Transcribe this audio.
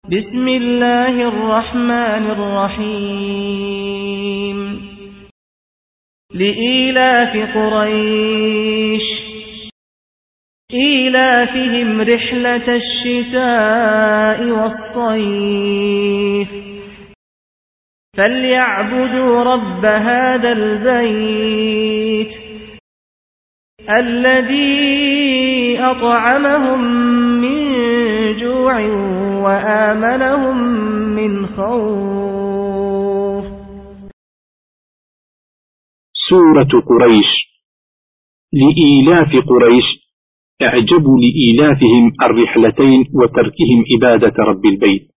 بسم الله الرحمن الرحيم لإيلاف قريش إيلافهم رحلة الشتاء والصيف فليعبدوا رب هذا البيت الذي أطعمهم من جوع وآمنهم من خوف. سورة قريش. لإيلاف قريش اعجبوا لإيلافهم الرحلتين وتركهم عبادة رب البيت.